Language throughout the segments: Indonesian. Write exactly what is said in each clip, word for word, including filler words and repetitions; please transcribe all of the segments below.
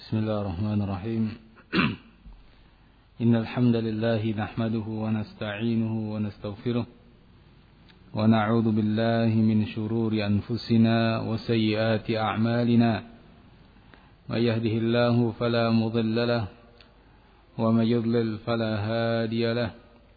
بسم الله الرحمن الرحيم إن الحمد لله نحمده ونستعينه ونستغفره ونعوذ بالله من شرور أنفسنا وسيئات أعمالنا من يهده الله فلا مضل له ومن يضلل فلا هادي له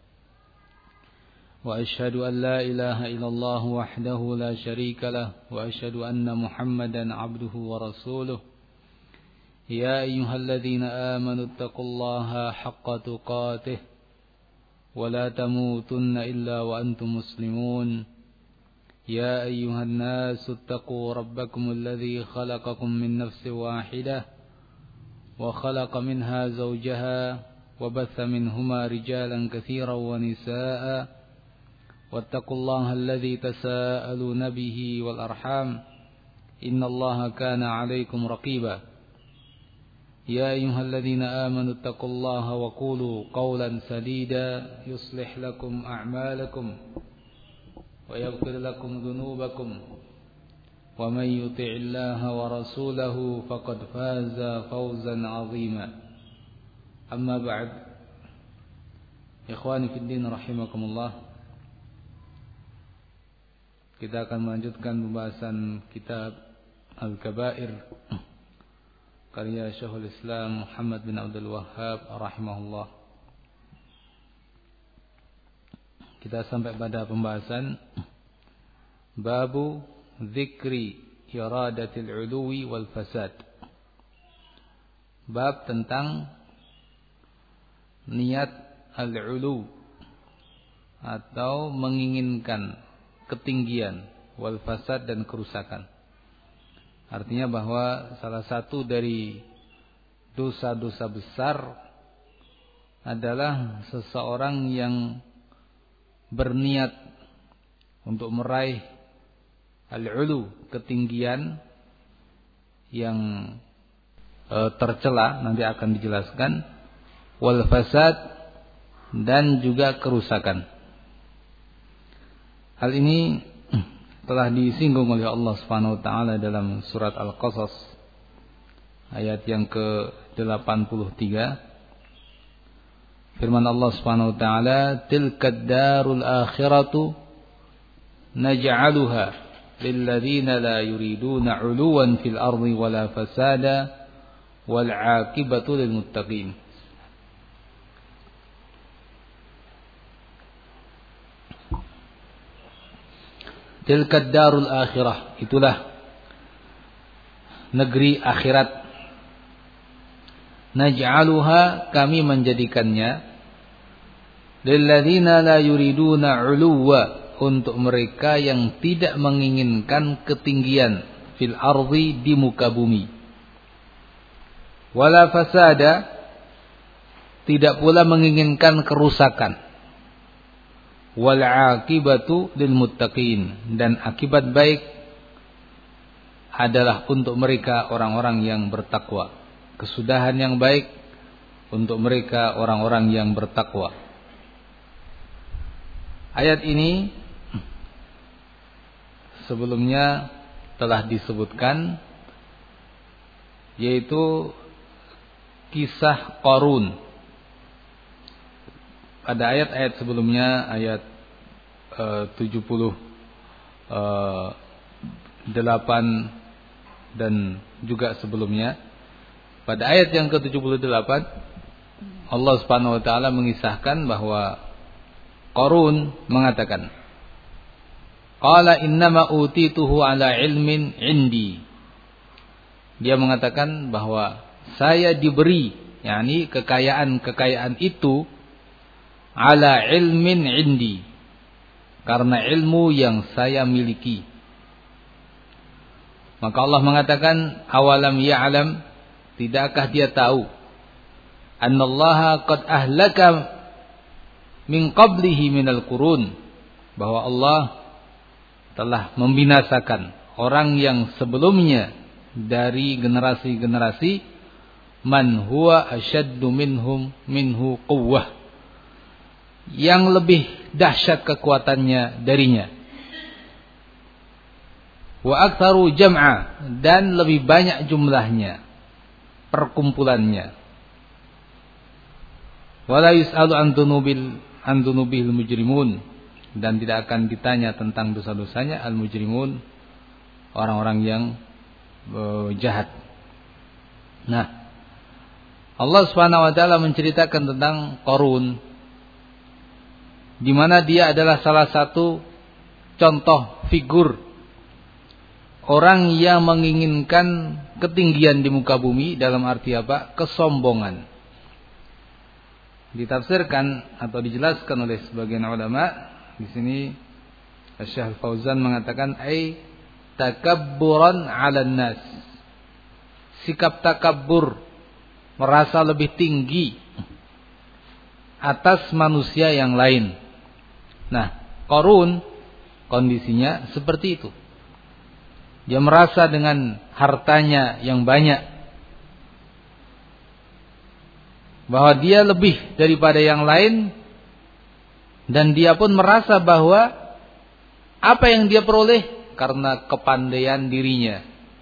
وأشهد أن لا إله إلا الله وحده لا شريك له وأشهد أن محمدا عبده ورسوله يا أيها الذين آمنوا اتقوا الله حق تقاته ولا تموتن إلا وأنتم مسلمون يا أيها الناس اتقوا ربكم الذي خلقكم من نفس واحدة وخلق منها زوجها وبث منهما رجالا كثيرا ونساء واتقوا الله الذي تساءلون به والأرحام إن الله كان عليكم رقيبا يا أيها الذين آمنوا اتقوا الله وقولوا قولا سديدا يصلح لكم أعمالكم ويغفر لكم ذنوبكم ومن يطع الله ورسوله فقد فاز فوزا عظيما أما بعد إخواني في الدين رحمكم الله. Kita akan melanjutkan pembahasan kitab Al-Kabair karya Syekhul Islam Muhammad bin Abdul Wahhab rahimahullah. Kita sampai pada pembahasan babu dzikri iradatil uluwi wal fasad. Bab tentang niat al-ulu atau menginginkan ketinggian wal fasad dan kerusakan. Artinya bahwa salah satu dari dosa-dosa besar adalah seseorang yang berniat untuk meraih al-ulu, ketinggian yang e, tercela, nanti akan dijelaskan, wal fasad dan juga kerusakan. Hal ini telah disinggung oleh Allah Subhanahu wa taala dalam surat Al-Qasas ayat yang ke delapan puluh tiga. Firman Allah Subhanahu wa taala, "Tilkad darul akhiratu naj'aluha lil ladzina la yuriduna 'uluwan fil ardi wala fasada wal 'aqibatu lil muttaqin." Tilkad darul akhirah, itulah negeri akhirat. Naj'aluha, kami menjadikannya, lilladzina la yuriduna 'uluwa, untuk mereka yang tidak menginginkan ketinggian, fil ardi, di muka bumi, wala fasada, tidak pula menginginkan kerusakan, wal 'aqibatu lil muttaqin, dan akibat baik adalah untuk mereka orang-orang yang bertakwa. Kesudahan yang baik untuk mereka orang-orang yang bertakwa. Ayat ini sebelumnya telah disebutkan, yaitu kisah Qarun. Pada ayat-ayat sebelumnya, ayat uh, tujuh puluh delapan dan juga sebelumnya, pada ayat yang ke tujuh puluh delapan Allah Subhanahu wa taala mengisahkan bahwa Qarun mengatakan, qala innama utituhu ala ilmin indi. Dia mengatakan bahwa saya diberi, yakni kekayaan-kekayaan itu, ala ilmin indi, karena ilmu yang saya miliki. Maka Allah mengatakan, awalam ya'lam, tidakkah dia tahu, annallaha qad ahlaka min qablihi minal qurun, bahwa Allah telah membinasakan orang yang sebelumnya dari generasi-generasi, man huwa asyaddu minhum minhu quwwah, yang lebih dahsyat kekuatannya darinya, wa aktsaru jam'a, dan lebih banyak jumlahnya, perkumpulannya. Wala yus'alu an dunubil an dunubil mujrimun, dan tidak akan ditanya tentang dosa-dosanya al-mujrimun, orang-orang yang uh, jahat. Nah, Allah Subhanahu wa taala menceritakan tentang Qarun, di mana dia adalah salah satu contoh figur orang yang menginginkan ketinggian di muka bumi, dalam arti apa? Kesombongan. Ditafsirkan atau dijelaskan oleh sebagian ulama di sini, Syekh Fauzan mengatakan ai takabburan 'alan nas. Sikap takabbur, merasa lebih tinggi atas manusia yang lain. Nah, Qarun kondisinya seperti itu. Dia merasa dengan hartanya yang banyak bahwa dia lebih daripada yang lain, dan dia pun merasa bahwa apa yang dia peroleh karena kepandaian dirinya.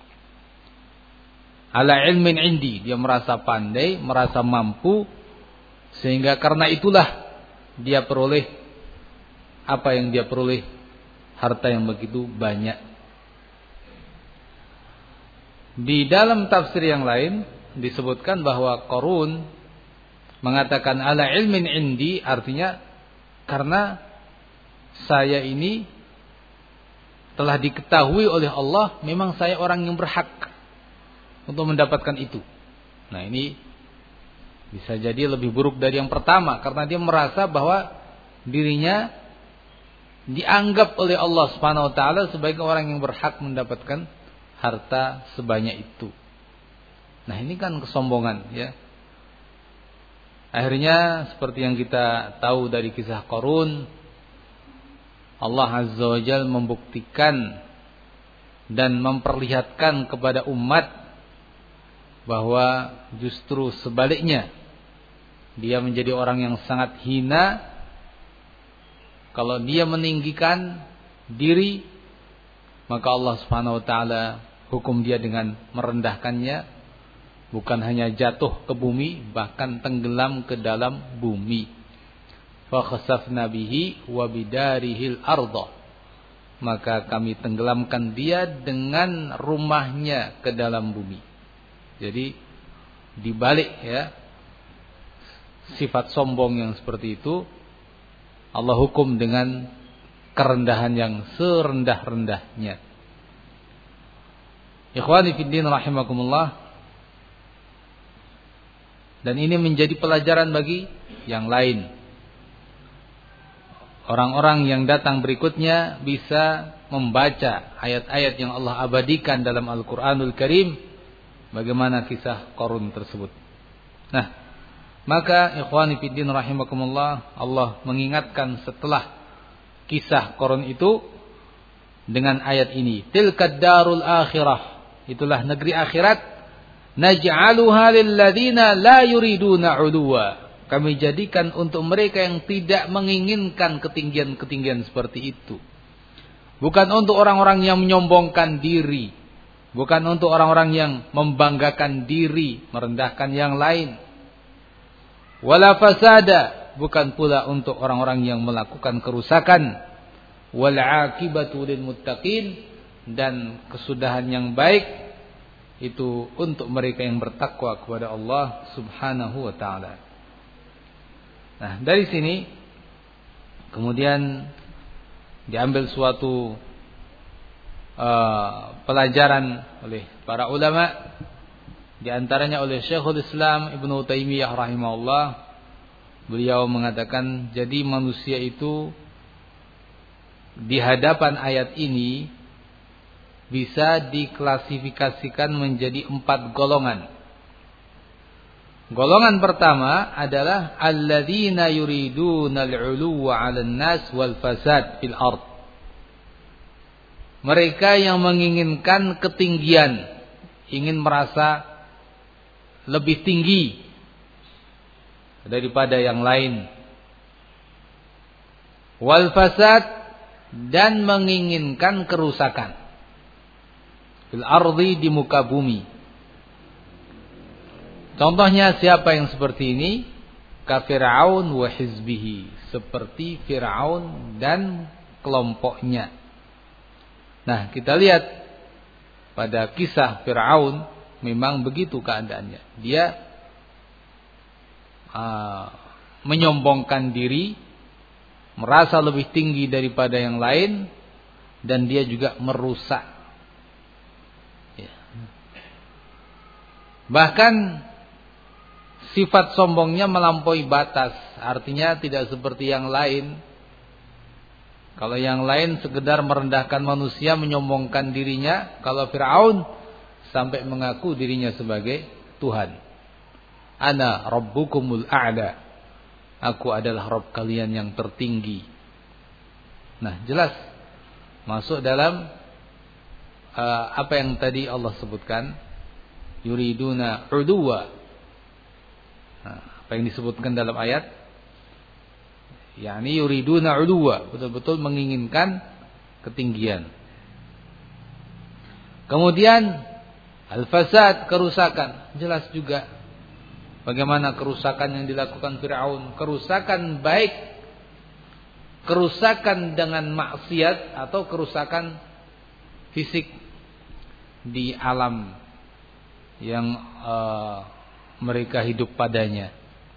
Ala ilmin indi, dia merasa pandai, merasa mampu, sehingga karena itulah dia peroleh apa yang dia peroleh, harta yang begitu banyak. Di dalam tafsir yang lain disebutkan bahwa Qarun mengatakan ala ilmin indi, artinya karena saya ini telah diketahui oleh Allah, memang saya orang yang berhak untuk mendapatkan itu. Nah, ini bisa jadi lebih buruk dari yang pertama, karena dia merasa bahwa dirinya dianggap oleh Allah Subhanahu wa taala sebagai orang yang berhak mendapatkan harta sebanyak itu. Nah, ini kan kesombongan, ya. Akhirnya seperti yang kita tahu dari kisah Qarun, Allah Azza wa Jalla membuktikan dan memperlihatkan kepada umat bahwa justru sebaliknya, dia menjadi orang yang sangat hina kalau dia meninggikan diri, maka Allah Subhanahu wa taala hukum dia dengan merendahkannya, bukan hanya jatuh ke bumi, bahkan tenggelam ke dalam bumi. Fa khasafna bihi wa bidarihil ardh, maka kami tenggelamkan dia dengan rumahnya ke dalam bumi. Jadi dibalik, ya, sifat sombong yang seperti itu, Allah hukum dengan kerendahan yang serendah-rendahnya. Ikhwani fiddin rahimakumullah. Dan ini menjadi pelajaran bagi yang lain. Orang-orang yang datang berikutnya bisa membaca ayat-ayat yang Allah abadikan dalam Al-Quranul Karim, bagaimana kisah Qarun tersebut. Nah, maka ikhwani fiddin rahimakumullah, Allah mengingatkan setelah kisah Qarun itu dengan ayat ini, tilkad darul akhirah, itulah negeri akhirat, naj'aluha lil ladzina la yuriduna 'uluwa, kami jadikan untuk mereka yang tidak menginginkan ketinggian-ketinggian seperti itu. Bukan untuk orang-orang yang menyombongkan diri, bukan untuk orang-orang yang membanggakan diri, merendahkan yang lain. Wala fasada, bukan pula untuk orang-orang yang melakukan kerusakan. Wal 'aqibatu lil muttaqin, dan kesudahan yang baik itu untuk mereka yang bertakwa kepada Allah Subhanahu wa taala. Nah, dari sini kemudian diambil suatu uh, pelajaran oleh para ulama, di antaranya oleh Syekhul Islam Ibnu Taimiyah rahimahullah. Beliau mengatakan, jadi manusia itu di hadapan ayat ini bisa diklasifikasikan menjadi empat golongan. Golongan pertama adalah alladzina yuriduna al-'uluwa 'alan nas wal fasad fil ard. Mereka yang menginginkan ketinggian, ingin merasa lebih tinggi daripada yang lain. Wal fasad, dan menginginkan kerusakan fil ardi, di muka bumi. Contohnya siapa yang seperti ini? Ka Fir'aun wa hizbihi, seperti Fir'aun dan kelompoknya. Nah, kita lihat pada kisah Fir'aun memang begitu keadaannya. Dia uh, menyombongkan diri, merasa lebih tinggi daripada yang lain, dan dia juga merusak. Ya. Bahkan sifat sombongnya melampaui batas, artinya tidak seperti yang lain. Kalau yang lain sekedar merendahkan manusia, menyombongkan dirinya, kalau Fir'aun sampai mengaku dirinya sebagai Tuhan. Ana rabbukumul a'la, aku adalah Rabb kalian yang tertinggi. Nah, jelas masuk dalam uh, apa yang tadi Allah sebutkan, yuriduna uduwa. Nah, apa yang disebutkan dalam ayat, yakni yuriduna uluwa, betul-betul menginginkan ketinggian. Kemudian al-fasad, kerusakan. Jelas juga bagaimana kerusakan yang dilakukan Fir'aun, kerusakan baik kerusakan dengan maksiat atau kerusakan fisik di alam yang uh, mereka hidup padanya.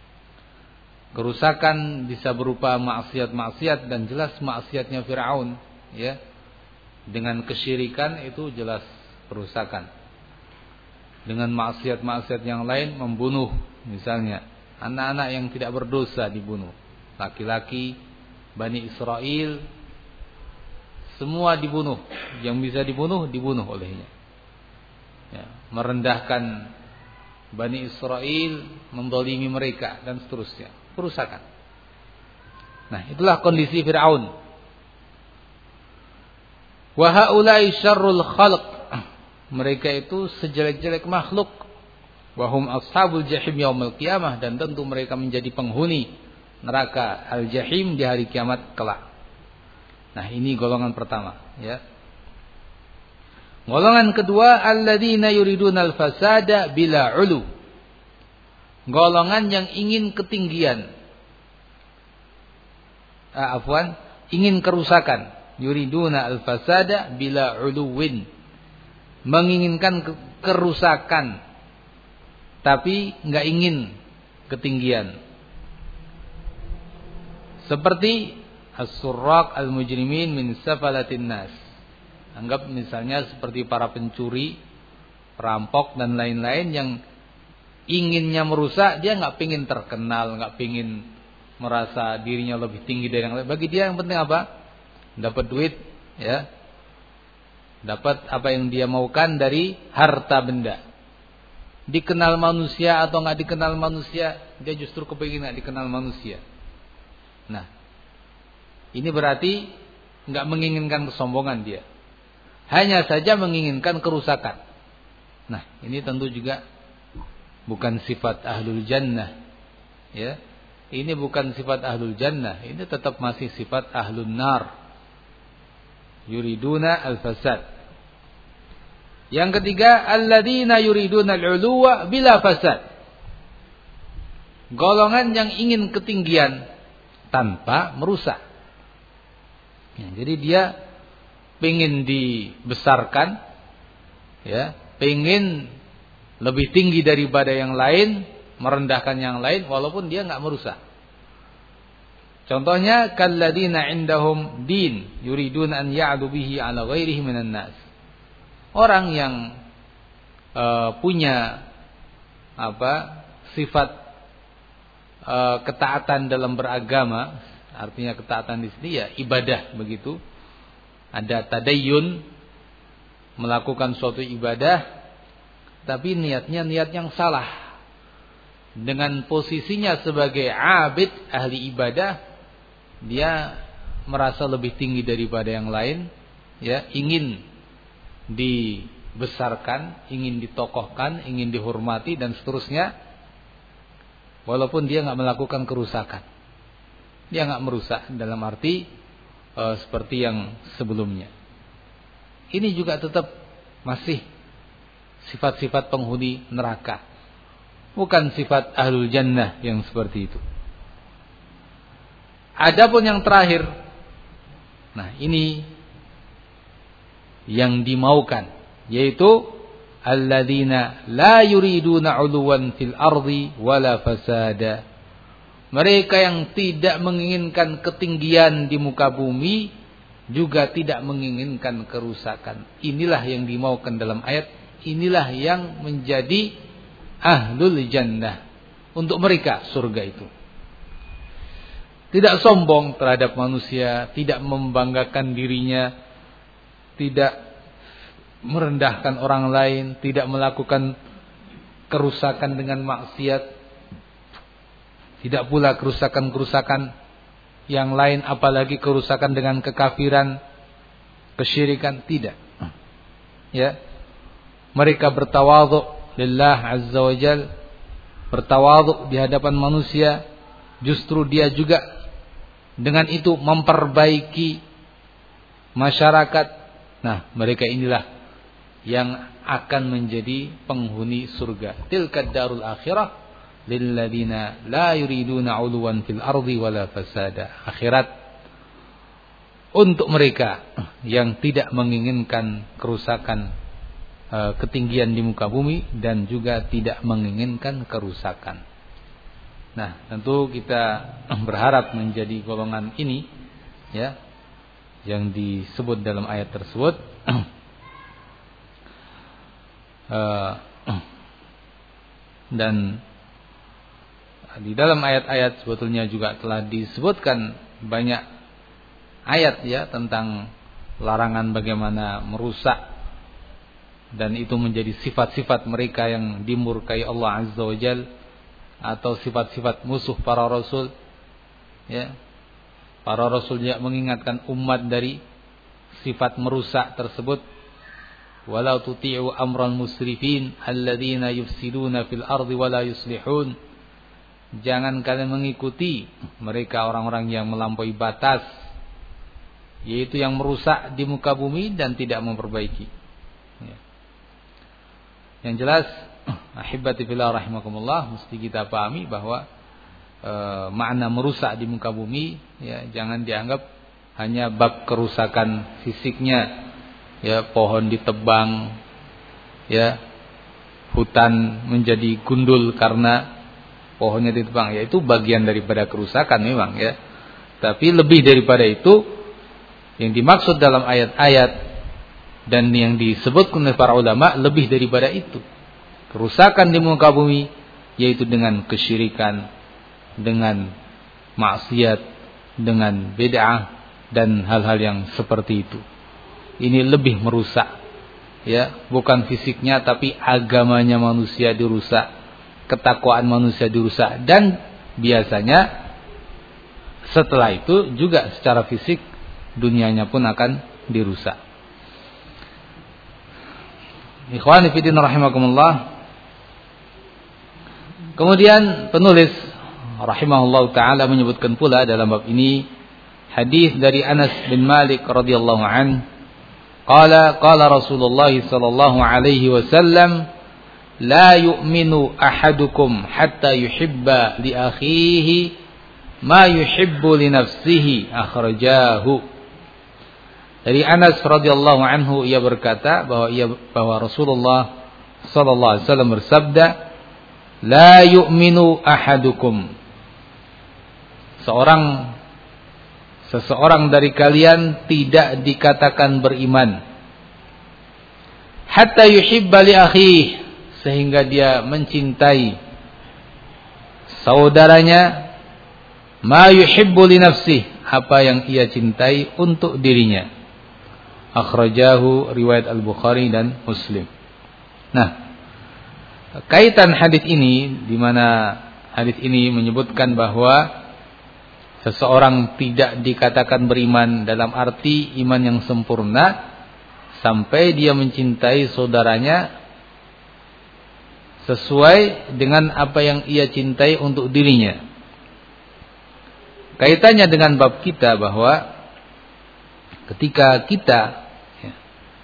Kerusakan bisa berupa maksiat-maksiat, dan jelas maksiatnya Fir'aun, ya, dengan kesyirikan itu jelas kerusakan. Dengan maksiat-maksiat yang lain, membunuh misalnya anak-anak yang tidak berdosa dibunuh, laki-laki Bani Israel semua dibunuh, yang bisa dibunuh dibunuh olehnya, ya, merendahkan Bani Israel, mendolimi mereka, dan seterusnya. Kerusakan. Nah, itulah kondisi Fir'aun. Wa haula'i syarrul khalq, mereka itu sejelek-jelek makhluk. Wa hum ashabul jahim yaumil qiyamah, dan tentu mereka menjadi penghuni neraka al-jahim di hari kiamat kelak. Nah, ini golongan pertama, ya. Golongan kedua, alladzina yuridunal fasada bila ulu. Golongan yang ingin ketinggian. Ah, afwan, ingin kerusakan. Yuriduna al-fasada bila uluwin. Menginginkan kerusakan, tapi enggak ingin ketinggian. Seperti as-surraq al-mujrimin min safalatin nas. Anggap misalnya seperti para pencuri, perampok dan lain-lain yang inginnya merusak, dia nggak pingin terkenal, nggak pingin merasa dirinya lebih tinggi dari yang lain. Bagi dia yang penting apa? Dapat duit, ya, dapat apa yang dia maukan dari harta benda. Dikenal manusia atau nggak dikenal manusia, dia justru kepingin nggak dikenal manusia. Nah, ini berarti nggak menginginkan kesombongan dia. Hanya saja menginginkan kerusakan. Nah, ini tentu juga bukan sifat ahlul jannah, ya. Ini bukan sifat ahlul jannah, ini tetap masih sifat ahlun nar. Yuriduna al-fasad. Yang ketiga, alladzina yuriduna al-uluwa bila fasad. Golongan yang ingin ketinggian tanpa merusak. Ya, jadi dia pengen dibesarkan, ya, pengen lebih tinggi daripada yang lain, merendahkan yang lain, walaupun dia nggak merusak. Contohnya, kalladina indahum din, yuridun an ya'lu bihi ala ghairihi minan nas. Orang yang uh, punya apa sifat uh, ketaatan dalam beragama, artinya ketaatan di sini ya ibadah begitu. Ada tadayyun, melakukan suatu ibadah, tapi niatnya niat yang salah. Dengan posisinya sebagai abid, ahli ibadah, dia merasa lebih tinggi daripada yang lain, ya, ingin dibesarkan, ingin ditokohkan, ingin dihormati dan seterusnya. Walaupun dia nggak melakukan kerusakan, dia nggak merusak dalam arti e, seperti yang sebelumnya. Ini juga tetap masih sifat-sifat penghuni neraka. Bukan sifat ahlul jannah yang seperti itu. Adapun yang terakhir, nah ini yang dimaukan, yaitu alladzina la yuriduna 'uluwan fil ardi wala fasada. Mereka yang tidak menginginkan ketinggian di muka bumi, juga tidak menginginkan kerusakan. Inilah yang dimaukan dalam ayat. Inilah yang menjadi ahlul jannah. Untuk mereka surga itu. Tidak sombong terhadap manusia, tidak membanggakan dirinya, tidak merendahkan orang lain, tidak melakukan kerusakan dengan maksiat, tidak pula kerusakan-kerusakan yang lain, apalagi kerusakan dengan kekafiran, kesyirikan, tidak. Ya. Mereka bertawadhu lillah azza wa jal, bertawadhu di hadapan manusia, justru dia juga dengan itu memperbaiki masyarakat. Nah, mereka inilah yang akan menjadi penghuni surga. Tilkad darul akhirah lilladzina la yuriduna 'uluwan fil ardi wala fasada. Akhirat untuk mereka yang tidak menginginkan kerusakan, ketinggian di muka bumi, dan juga tidak menginginkan kerusakan. Nah, tentu kita berharap menjadi golongan ini, ya, yang disebut dalam ayat tersebut. Dan di dalam ayat-ayat sebetulnya juga telah disebutkan banyak ayat, ya, tentang larangan bagaimana merusak, dan itu menjadi sifat-sifat mereka yang dimurkai Allah Azza wa Jalla, atau sifat-sifat musuh para rasul, ya. Para rasul juga mengingatkan umat dari sifat merusak tersebut. Walau tuti'u amral musrifin alladzina yufsiduna fil ardi wala yuslihun. Jangan kalian mengikuti mereka orang-orang yang melampaui batas, yaitu yang merusak di muka bumi dan tidak memperbaiki. Ya. Yang jelas, ahibati fillah rahimakumullah, mesti kita pahami bahwa e, makna merusak di muka bumi, ya, jangan dianggap hanya bab kerusakan fisiknya, ya, pohon ditebang, ya, hutan menjadi gundul karena pohonnya ditebang, ya, itu bagian daripada kerusakan memang, ya. Tapi lebih daripada itu, yang dimaksud dalam ayat-ayat dan yang disebutkan oleh para ulama lebih daripada itu. Kerusakan di muka bumi, yaitu dengan kesyirikan, dengan maksiat, dengan bid'ah, dan hal-hal yang seperti itu. Ini lebih merusak, ya, bukan fisiknya, tapi agamanya manusia dirusak, ketakwaan manusia dirusak, dan biasanya setelah itu juga secara fisik dunianya pun akan dirusak. Ikhwani fi din rahimakumullah. Kemudian penulis rahimahullah taala menyebutkan pula dalam bab ini hadis dari Anas bin Malik radhiyallahu an, qala qala Rasulullah sallallahu alaihi wasallam, la yu'minu ahadukum hatta yuhibba li akhihi ma yuhibbu li nafsihi, akhrajahu. Dari Anas radhiyallahu anhu, ia berkata bahwa ia bahwa Rasulullah sallallahu alaihi wasallam bersabda, la yu'minu ahadukum, seorang seseorang dari kalian tidak dikatakan beriman, hatta yuhibba li akhihi, sehingga dia mencintai saudaranya, ma yuhibbu li nafsihi, apa yang ia cintai untuk dirinya. Akhrajahu, riwayat Al-Bukhari dan Muslim. Nah, kaitan hadis ini, di mana hadis ini menyebutkan bahwa seseorang tidak dikatakan beriman dalam arti iman yang sempurna sampai dia mencintai saudaranya sesuai dengan apa yang ia cintai untuk dirinya. Kaitannya dengan bab kita bahwa ketika kita, ya,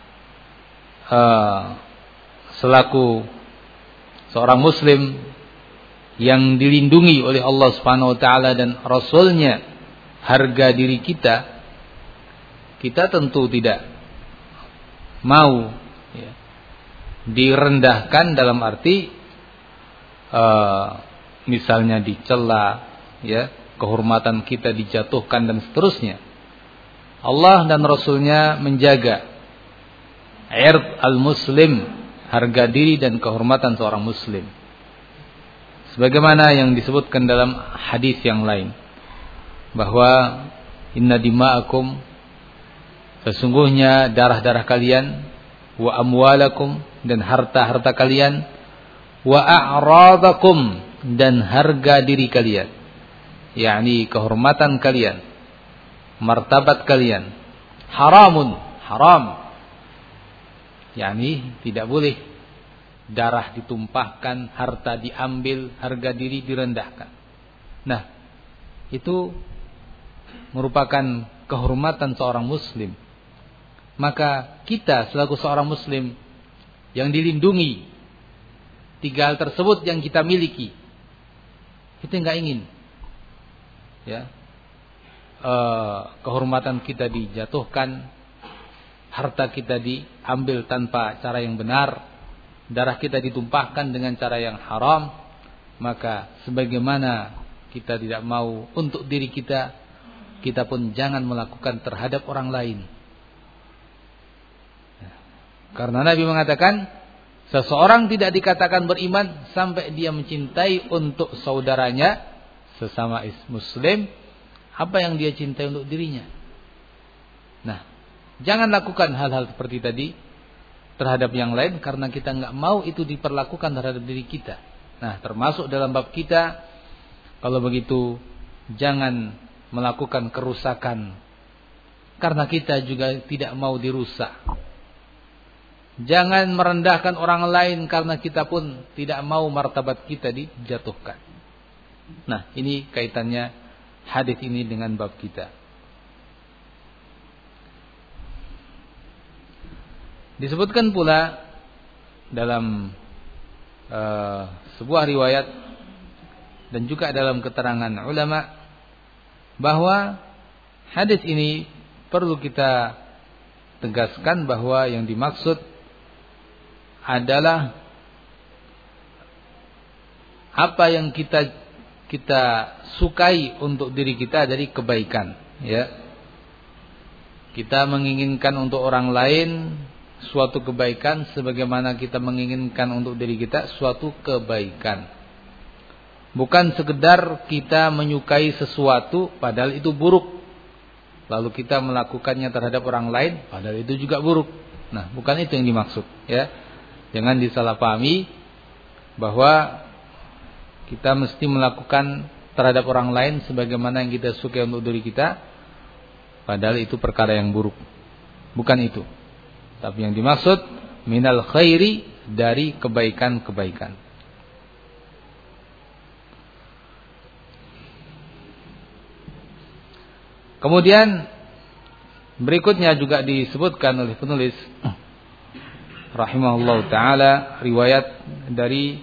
uh, selaku seorang muslim yang dilindungi oleh Allah Subhanahu wa taala dan Rasul-Nya, harga diri kita, kita tentu tidak mau ya, direndahkan dalam arti uh, misalnya dicela, ya, kehormatan kita dijatuhkan dan seterusnya. Allah dan Rasul-Nya menjaga ird al-muslim, harga diri dan kehormatan seorang muslim. Sebagaimana yang disebutkan dalam hadis yang lain, bahwa inna dima'akum, sesungguhnya darah-darah kalian, wa amwalakum, dan harta-harta kalian, wa a'radakum, dan harga diri kalian, yakni kehormatan kalian, martabat kalian, haramun, haram, yakni tidak boleh darah ditumpahkan, harta diambil, harga diri direndahkan. Nah, itu merupakan kehormatan seorang muslim. Maka kita selaku seorang muslim yang dilindungi tiga hal tersebut yang kita miliki, kita enggak ingin ya uh, kehormatan kita dijatuhkan, harta kita diambil tanpa cara yang benar, darah kita ditumpahkan dengan cara yang haram. Maka sebagaimana kita tidak mau untuk diri kita, kita pun jangan melakukan terhadap orang lain. Karena Nabi mengatakan, seseorang tidak dikatakan beriman sampai dia mencintai untuk saudaranya sesama muslim apa yang dia cintai untuk dirinya. Nah, jangan lakukan hal-hal seperti tadi terhadap yang lain karena kita enggak mau itu diperlakukan terhadap diri kita. Nah, termasuk dalam bab kita, kalau begitu jangan melakukan kerusakan karena kita juga tidak mau dirusak. Jangan merendahkan orang lain karena kita pun tidak mau martabat kita dijatuhkan. Nah, ini kaitannya hadis ini dengan bab kita. Disebutkan pula dalam uh, sebuah riwayat dan juga dalam keterangan ulama bahwa hadis ini perlu kita tegaskan bahwa yang dimaksud adalah apa yang kita kita sukai untuk diri kita dari kebaikan, ya. Kita menginginkan untuk orang lain suatu kebaikan sebagaimana kita menginginkan untuk diri kita suatu kebaikan. Bukan sekedar kita menyukai sesuatu padahal itu buruk, lalu kita melakukannya terhadap orang lain padahal itu juga buruk. Nah, bukan itu yang dimaksud, ya. Jangan disalahpahami bahwa kita mesti melakukan terhadap orang lain sebagaimana yang kita sukai untuk diri kita, padahal itu perkara yang buruk. Bukan itu. Tapi yang dimaksud minal khairi, dari kebaikan-kebaikan. Kemudian berikutnya juga disebutkan oleh penulis rahimahullah ta'ala riwayat dari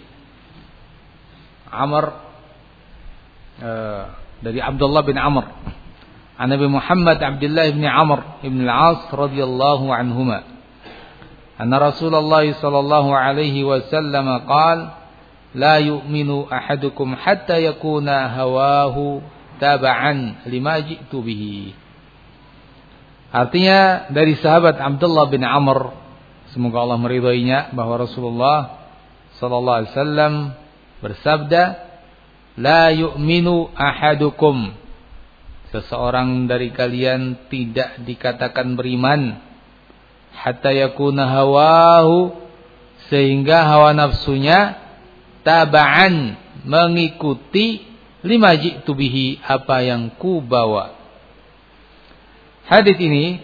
Amr uh, dari Abdullah bin Amr an Nabi Muhammad Abdullah bin Amr ibn al-As radhiyallahu anhuma anna Rasulullah sallallahu alaihi wasallam qala la yu'minu ahadukum hatta yakuna hawahu taba'an lima ji'tu bihi. Artinya dari sahabat Abdullah bin Amr, semoga Allah meridainya, bahwa Rasulullah sallallahu alaihi wasallam bersabda, la yu'minu ahadukum, seseorang dari kalian tidak dikatakan beriman, hatta yakuna hawahu, sehingga hawa nafsunya taba'an, mengikuti lima ji'tu bihi, apa yang ku bawa. Hadis ini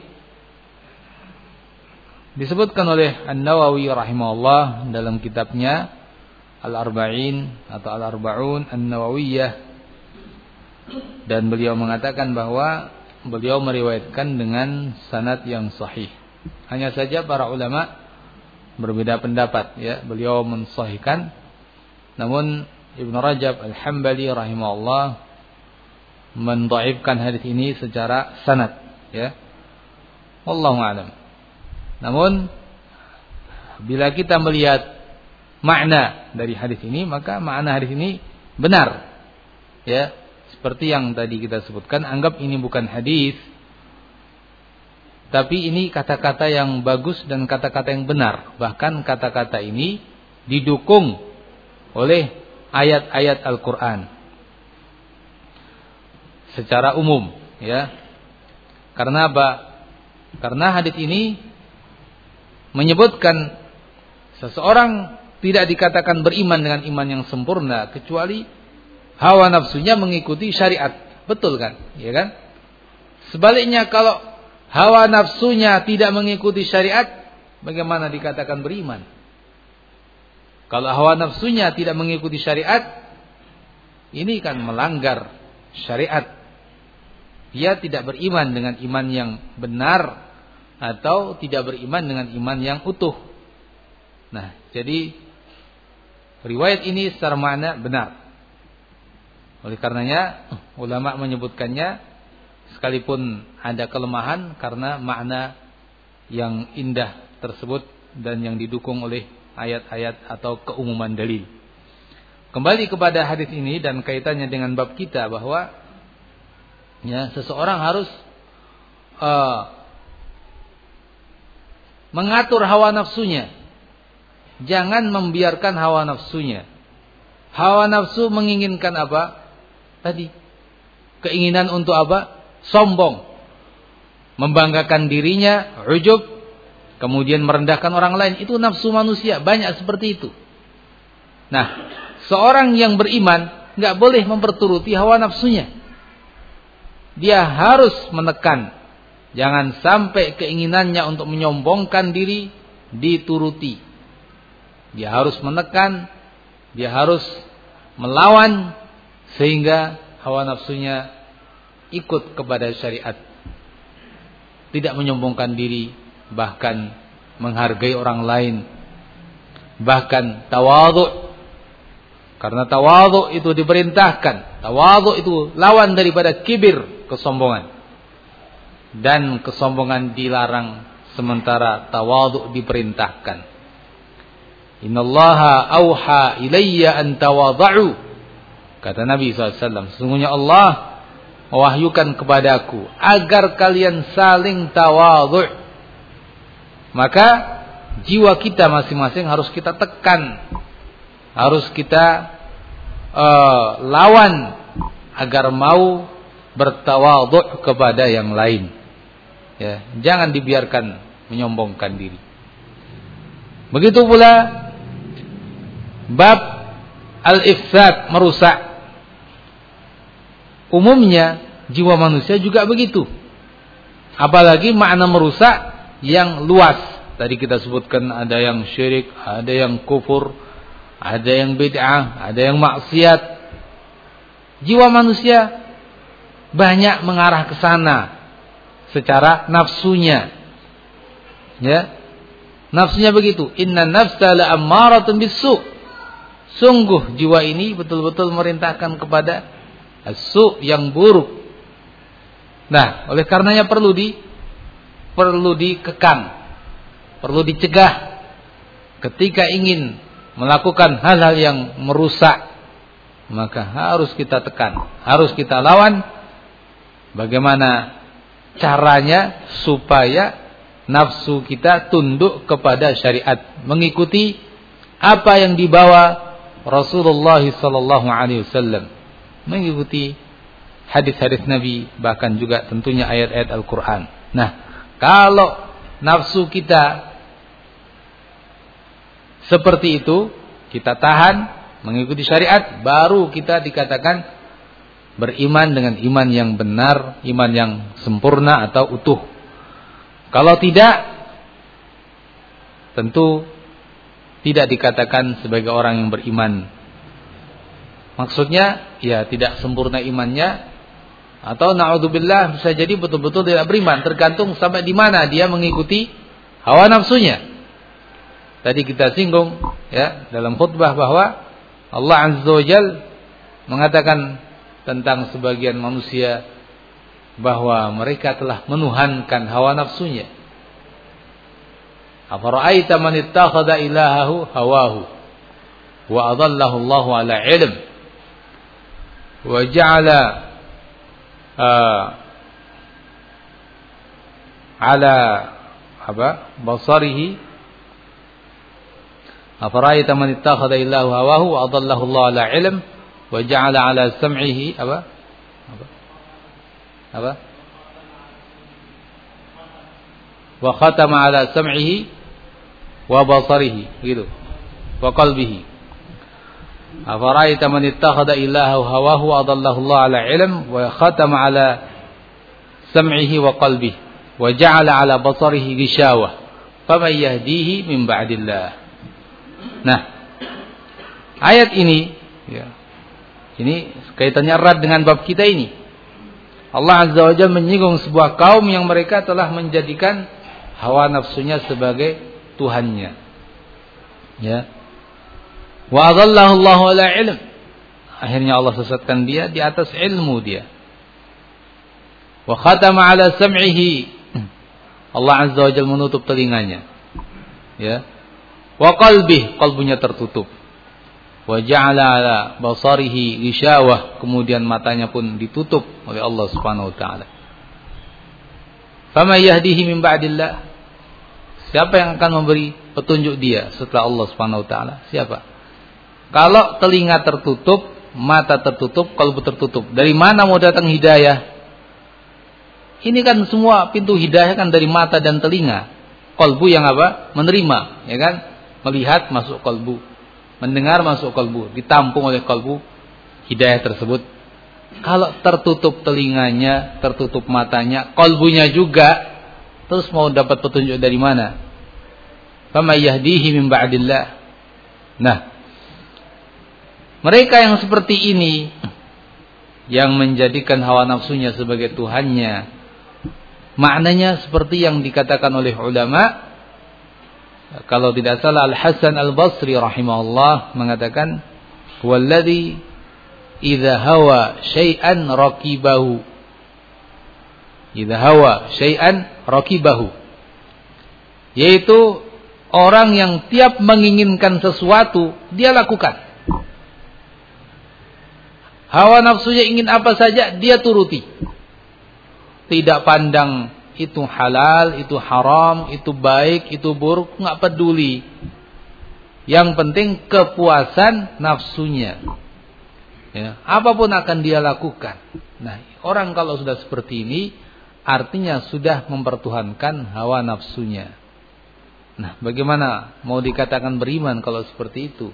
disebutkan oleh An-Nawawi rahimahullah dalam kitabnya Al-Arba'in atau Al-Arba'un An-Nawawiyah, dan beliau mengatakan bahwa beliau meriwayatkan dengan sanad yang sahih. Hanya saja para ulama berbeda pendapat, ya. Beliau mensahihkan, namun Ibnu Rajab Al-Hambali rahimahullah mendhaifkan hadis ini secara sanad, ya. Wallahu a'lam. Namun bila kita melihat makna dari hadis ini, maka makna hadis ini benar, ya. Seperti yang tadi kita sebutkan, anggap ini bukan hadis, tapi ini kata-kata yang bagus dan kata-kata yang benar. Bahkan kata-kata ini didukung oleh ayat-ayat Al-Quran secara umum, ya. Karena apa? Karena hadis ini menyebutkan seseorang tidak dikatakan beriman dengan iman yang sempurna kecuali hawa nafsunya mengikuti syariat. Betul kan? Ya kan? Sebaliknya, kalau hawa nafsunya tidak mengikuti syariat, bagaimana dikatakan beriman? Kalau hawa nafsunya tidak mengikuti syariat, ini kan melanggar syariat. Dia tidak beriman dengan iman yang benar, atau tidak beriman dengan iman yang utuh. Nah, jadi riwayat ini secara makna benar. Oleh karenanya ulama menyebutkannya, sekalipun ada kelemahan karena makna yang indah tersebut dan yang didukung oleh ayat-ayat atau keumuman dalil. Kembali kepada hadis ini dan kaitannya dengan bab kita, bahwa ya, seseorang harus uh, mengatur hawa nafsunya. Jangan membiarkan hawa nafsunya. Hawa nafsu menginginkan apa? Tadi keinginan untuk apa? Sombong, membanggakan dirinya, ujub, kemudian merendahkan orang lain. Itu nafsu manusia, banyak seperti itu. Nah, seorang yang beriman nggak boleh memperturuti hawa nafsunya. Dia harus menekan, jangan sampai keinginannya untuk menyombongkan diri dituruti. Dia harus menekan, dia harus melawan, sehingga hawa nafsunya ikut kepada syariat. Tidak menyombongkan diri, bahkan menghargai orang lain, bahkan tawadhu. Karena tawadhu itu diperintahkan. Tawadhu itu lawan daripada kibir, kesombongan. Dan kesombongan dilarang, sementara tawadhu diperintahkan. Innallaha auha ilayya an tawadhu. Kata Nabi shallallahu alaihi wasallam, sesungguhnya Allah mewahyukan kepadaku agar kalian saling tawadhu. Maka jiwa kita masing-masing harus kita tekan, harus kita uh, lawan agar mau bertawadhu kepada yang lain. Ya, jangan dibiarkan menyombongkan diri. Begitu pula bab al-ifsad, merusak. Umumnya jiwa manusia juga begitu. Apalagi makna merusak yang luas. Tadi kita sebutkan ada yang syirik, ada yang kufur, ada yang bid'ah, ada yang maksiat. Jiwa manusia banyak mengarah ke sana secara nafsunya. Ya. Nafsunya begitu. Inna nafsa la'ammaratun bis-su'. Sungguh jiwa ini betul-betul merintahkan kepada as-su' yang buruk. Nah, oleh karenanya perlu di perlu dikekang, perlu dicegah. Ketika ingin melakukan hal-hal yang merusak, maka harus kita tekan, harus kita lawan. Bagaimana caranya supaya nafsu kita tunduk kepada syariat, mengikuti apa yang dibawa Rasulullah sallallahu alaihi wasallam, mengikuti hadis-hadis Nabi, bahkan juga tentunya ayat-ayat Al-Quran. Nah, kalau nafsu kita seperti itu, kita tahan, mengikuti syariat, baru kita dikatakan beriman dengan iman yang benar, iman yang sempurna atau utuh. Kalau tidak, tentu tidak dikatakan sebagai orang yang beriman. Maksudnya, ya tidak sempurna imannya, atau na'udzubillah bisa jadi betul-betul tidak beriman, tergantung sampai di mana dia mengikuti hawa nafsunya. Tadi kita singgung ya dalam khutbah bahwa Allah Azza wa Jalla mengatakan tentang sebagian manusia bahwa mereka telah menuhankan hawa nafsunya. Afara'aita man ittakhadha ilahahu hawahu wa adallahu Allahu ala ilm wa ja'ala uh, ala apa basarihi afara'aita man ittakhadha ilahahu hawahu wa adallahu Allahu ala ilm wa ja'ala ala sam'ihi apa apa apa wa khatama ala sam'ihi wa basarihi gitu wa qalbihi afara'aita man ittakhadha ilahahu hawahu wa adallahu Allah ala ilm wa khatama ala sam'ihi wa qalbihi wa ja'ala ala basarihi ghishawah faman yahdihi min ba'dillah. Nah, ayat ini ya, ini kaitannya erat dengan bab kita ini. Allah Azza wa Jalla menyinggung sebuah kaum yang mereka telah menjadikan hawa nafsunya sebagai Tuhannya. Ya. Wa adallahu Allahu ala ilm. Akhirnya Allah sesatkan dia di atas ilmu dia. Wa khatama ala sam'ihi. Allah Azza wa Jalla menutup telinganya. Ya. Wa qalbih, qalbunya tertutup. Wa ja'ala ala basarihi ghishawah, kemudian matanya pun ditutup oleh Allah Subhanahu wa taala. Fama yahdihi min ba'dillah. Siapa yang akan memberi petunjuk dia setelah Allah Subhanahu wa taala? Siapa? Kalau telinga tertutup, mata tertutup, kalbu tertutup, dari mana mau datang hidayah? Ini kan semua pintu hidayah kan dari mata dan telinga. Kalbu yang apa? Menerima, ya kan? Melihat masuk kalbu, mendengar masuk kalbu, ditampung oleh kalbu hidayah tersebut. Kalau tertutup telinganya, tertutup matanya, kalbunya juga, terus mau dapat petunjuk dari mana? Fama yahdihi min ba'dillah. Nah, mereka yang seperti ini, yang menjadikan hawa nafsunya sebagai Tuhannya, maknanya seperti yang dikatakan oleh ulama. Kalau tidak salah Al-Hasan Al-Basri rahimahullah mengatakan, "Walladzi idza hawa syai'an raqibahu." Idza hawa syai'an raqibahu. Yaitu orang yang tiap menginginkan sesuatu, dia lakukan. Hawa nafsunya ingin apa saja, dia turuti. Tidak pandang itu halal, itu haram, itu baik, itu buruk, enggak peduli. Yang penting kepuasan nafsunya. Ya, apapun akan dia lakukan. Nah, orang kalau sudah seperti ini, artinya sudah mempertuhankan hawa nafsunya. Nah, bagaimana mau dikatakan beriman kalau seperti itu?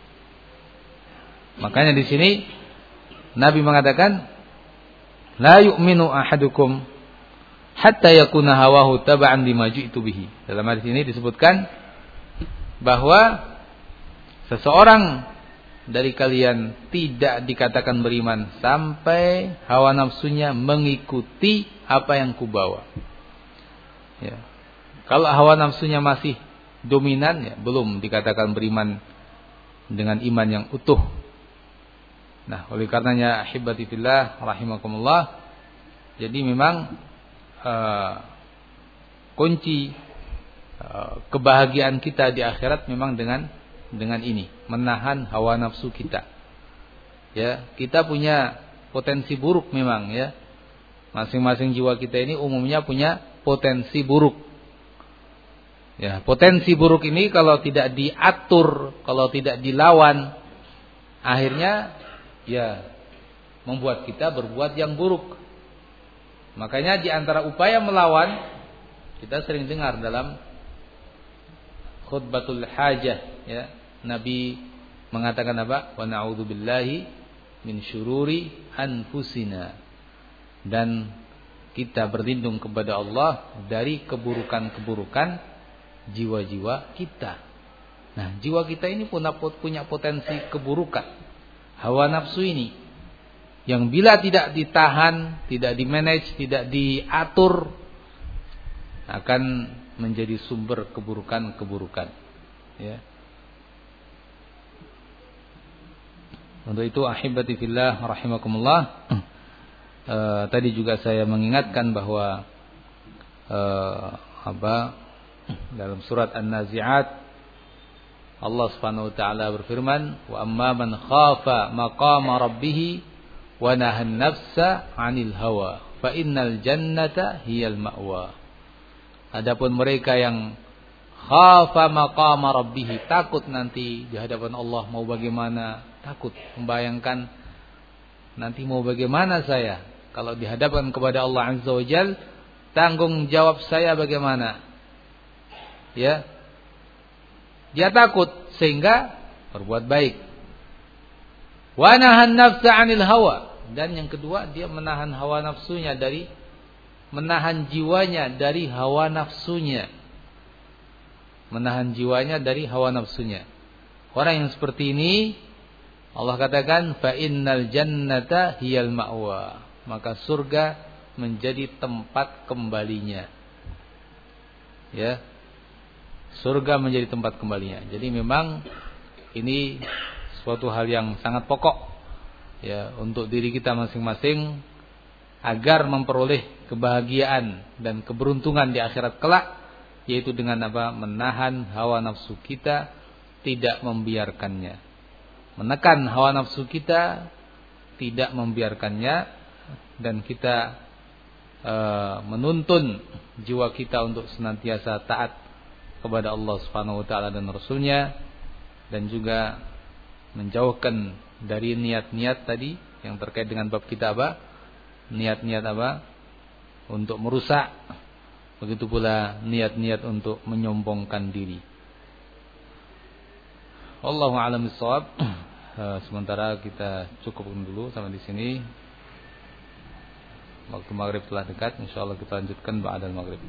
Makanya di sini Nabi mengatakan, la yu'minu ahadukum hatta yakuna hawahu taba'an lima ji'tu bihi. Dalam hadis ini disebutkan bahwa seseorang dari kalian tidak dikatakan beriman sampai hawa nafsunya mengikuti apa yang kubawa. Ya. Kalau hawa nafsunya masih dominan, ya belum dikatakan beriman dengan iman yang utuh. Nah, oleh karenanya ahibati fillah rahimakumullah, jadi memang uh, kunci uh, kebahagiaan kita di akhirat memang dengan dengan ini, menahan hawa nafsu kita. Ya, kita punya potensi buruk memang ya. Masing-masing jiwa kita ini umumnya punya potensi buruk. Ya, potensi buruk ini kalau tidak diatur, kalau tidak dilawan, akhirnya ya membuat kita berbuat yang buruk. Makanya di antara upaya melawan, kita sering dengar dalam khutbatul hajah ya, Nabi mengatakan apa? Wa na'udzubillahi min syururi anfusina. Dan kita berlindung kepada Allah dari keburukan-keburukan jiwa-jiwa kita. Nah, jiwa kita ini punya potensi keburukan. Hawa nafsu ini yang bila tidak ditahan, tidak dimanage, tidak diatur, akan menjadi sumber keburukan-keburukan. Ya. Untuk itu ahibati fillah rahimakumullah, uh, tadi juga saya mengingatkan bahwa uh, apa dalam surat An-Nazi'at Allah Subhanahu wa taala berfirman, "Wa amma man khafa maqama rabbih wa nahan nafsa 'anil hawa, fa innal jannata hiyal ma'wa." Adapun mereka yang khafa maqama rabbih, takut nanti di hadapan Allah mau bagaimana, takut membayangkan nanti mau bagaimana saya kalau dihadapkan kepada Allah Azza wa Jalla, tanggung jawab saya bagaimana? Ya. Dia takut sehingga berbuat baik. Wa nahan nafsa 'anil hawa, dan yang kedua dia menahan hawa nafsunya dari menahan jiwanya dari hawa nafsunya. Menahan jiwanya dari hawa nafsunya. Orang yang seperti ini Allah katakan fa innal jannata hiyal ma'wa, maka surga menjadi tempat kembalinya. Ya. Surga menjadi tempat kembalinya. Jadi memang ini suatu hal yang sangat pokok ya untuk diri kita masing-masing agar memperoleh kebahagiaan dan keberuntungan di akhirat kelak, yaitu dengan apa? Menahan hawa nafsu kita, tidak membiarkannya. Menekan hawa nafsu kita, tidak membiarkannya, dan kita e, menuntun jiwa kita untuk senantiasa taat kepada Allah Subhanahu wa taala dan Rasulnya, dan juga menjauhkan dari niat-niat tadi yang terkait dengan bab kita apa? Niat-niat apa? Untuk merusak. Begitu pula niat-niat untuk menyombongkan diri. Wallahu a'lam bishawab. Sementara kita cukupkan dulu sampai di sini. Waktu maghrib telah dekat, insyaallah kita lanjutkan ba'dal maghrib.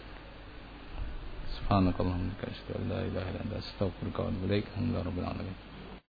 Subhanakallahumma wa bihamdika asyhadu an la ilaha illa anta astaghfiruka wa atubu ilaik. Alhamdulillahirabbil alamin.